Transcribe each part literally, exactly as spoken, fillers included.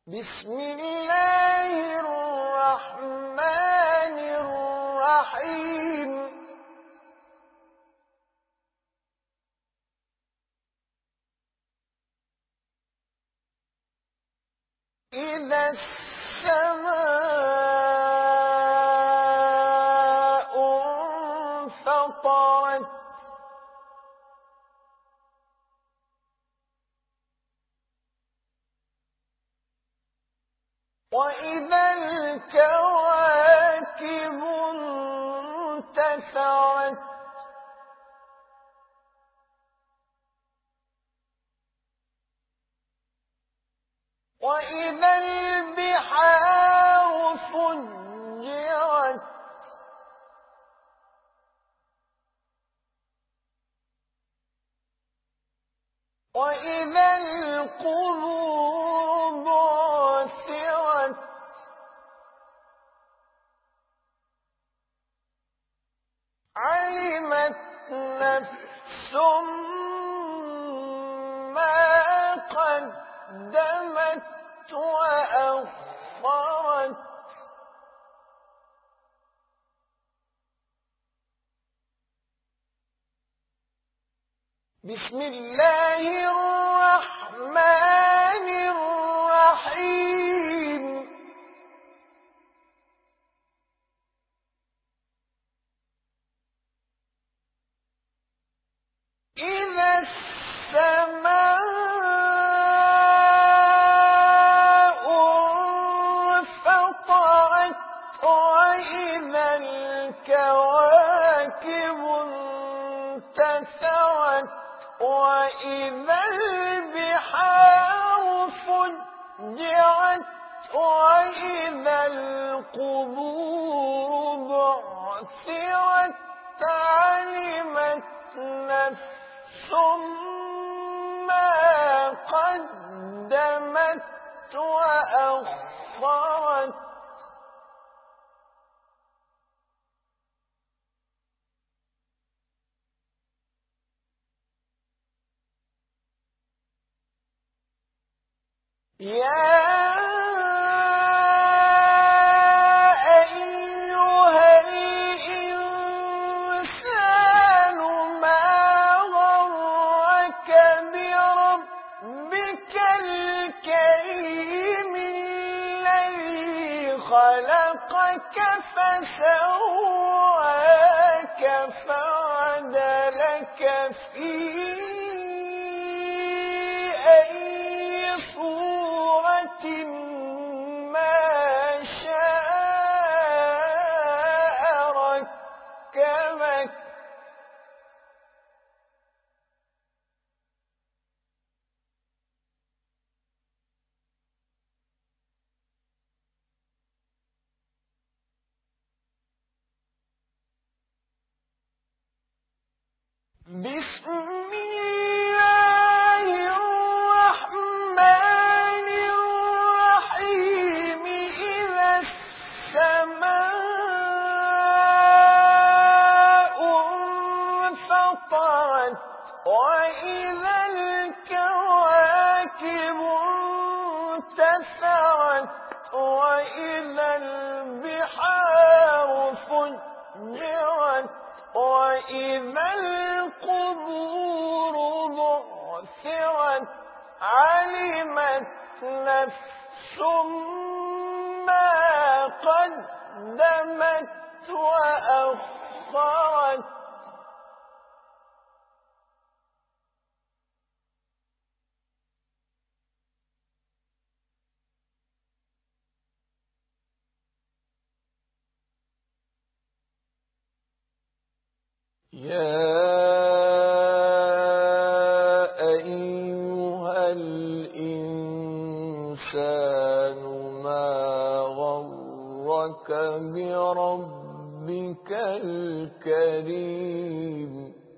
بسم الله الرحمن الرحيم إذا السماء انفطرت وإذا الكواكب انتثرت وإذا البحار فجرت وإذا القبور بعثرت علمت نفس ما قدمت وأخرت بسم الله الرحمن الرحيم إذا السماء انفطرت وإذا الكواكب انتثرت وإذا البحار فجرت وإذا القبور بعثرت علمت نفس ما قدمت وأخرت يا أيها الإنسان ما غرك بربك الكريم الذي خلقك فسواك فعدلك في ما شاء ركبك بسم الله الرحمن الرحيم إذا السماء انفطرت وإذا الكواكب انتثرت وإذا البحار فجرت وإذا القبور بعثرت علمت نفس ما قدمت وأخرت يا أيها الإنسان ما غرك بربك الكريم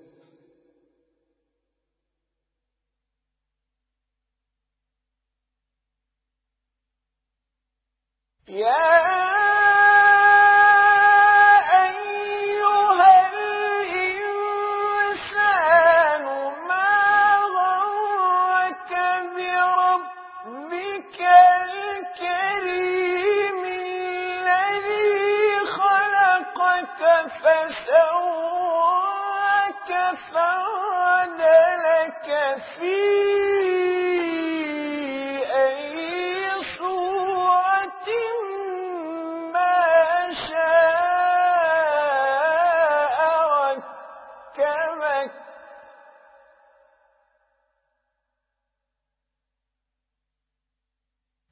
يا بك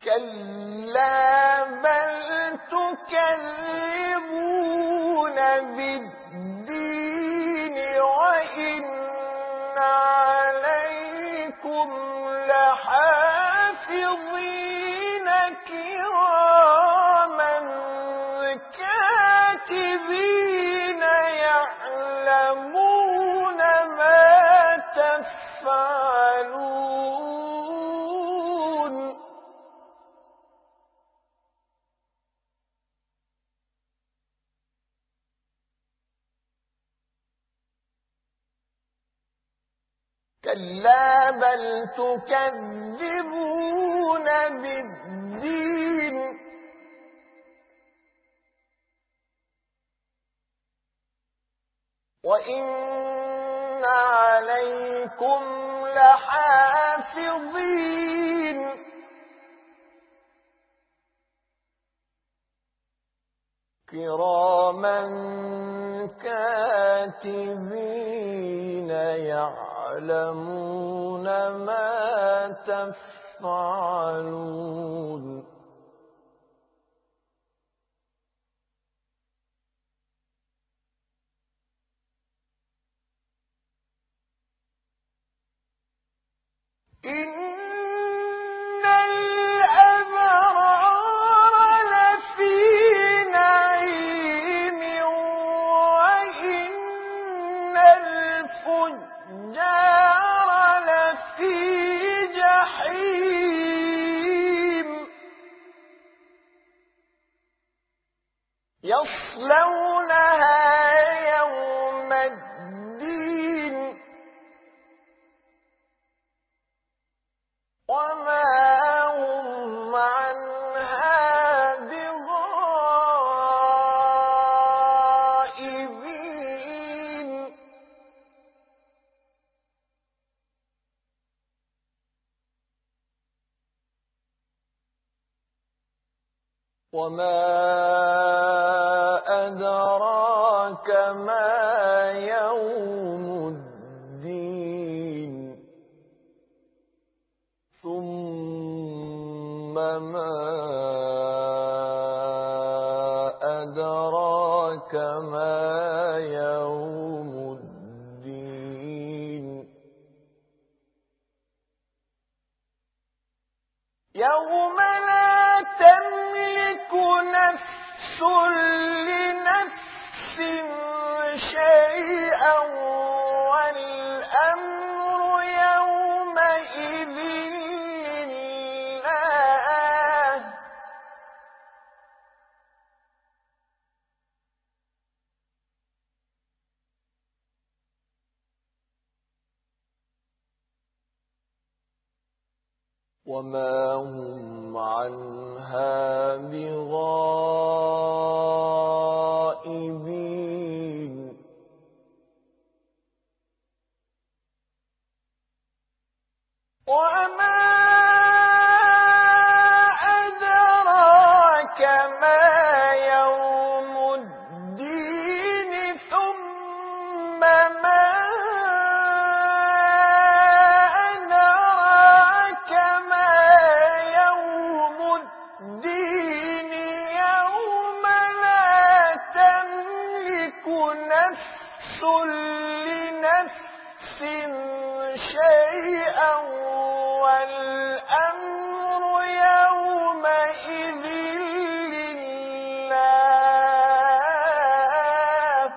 كلا بل تكذبون بالدين وإن عليكم لحافظين كراما كاتبين يعلمون ما تفعلون كلا بل تكذبون بالدين وإن عليكم لحافظين كراما كاتبين يعلمون ما تفعلون إن الأبرار لفي نعيم وإن الفجار لفي جحيم يصلونها يوم الدين وما هم عنها بغائبين وما أدراك ما يوم الدين ثم ما أدراك ما يوم الدين يوم لا تملك نفس لنفس شيئا والأمر يومئذ لله وما هم عنها بغائبين وما أدراك ما يوم الدين ثم ما أدراك ما يوم الدين يوم لا تملك نفس لنفس شيئا والأمر يومئذ لله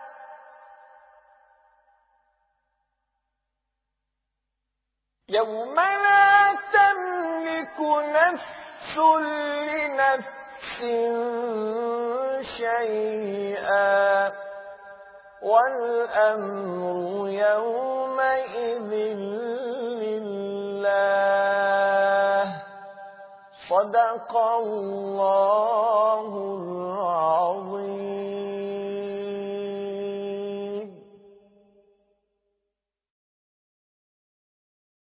يوم لا تملك نفس لنفس شيئا والأمر يومئذ لله صدق الله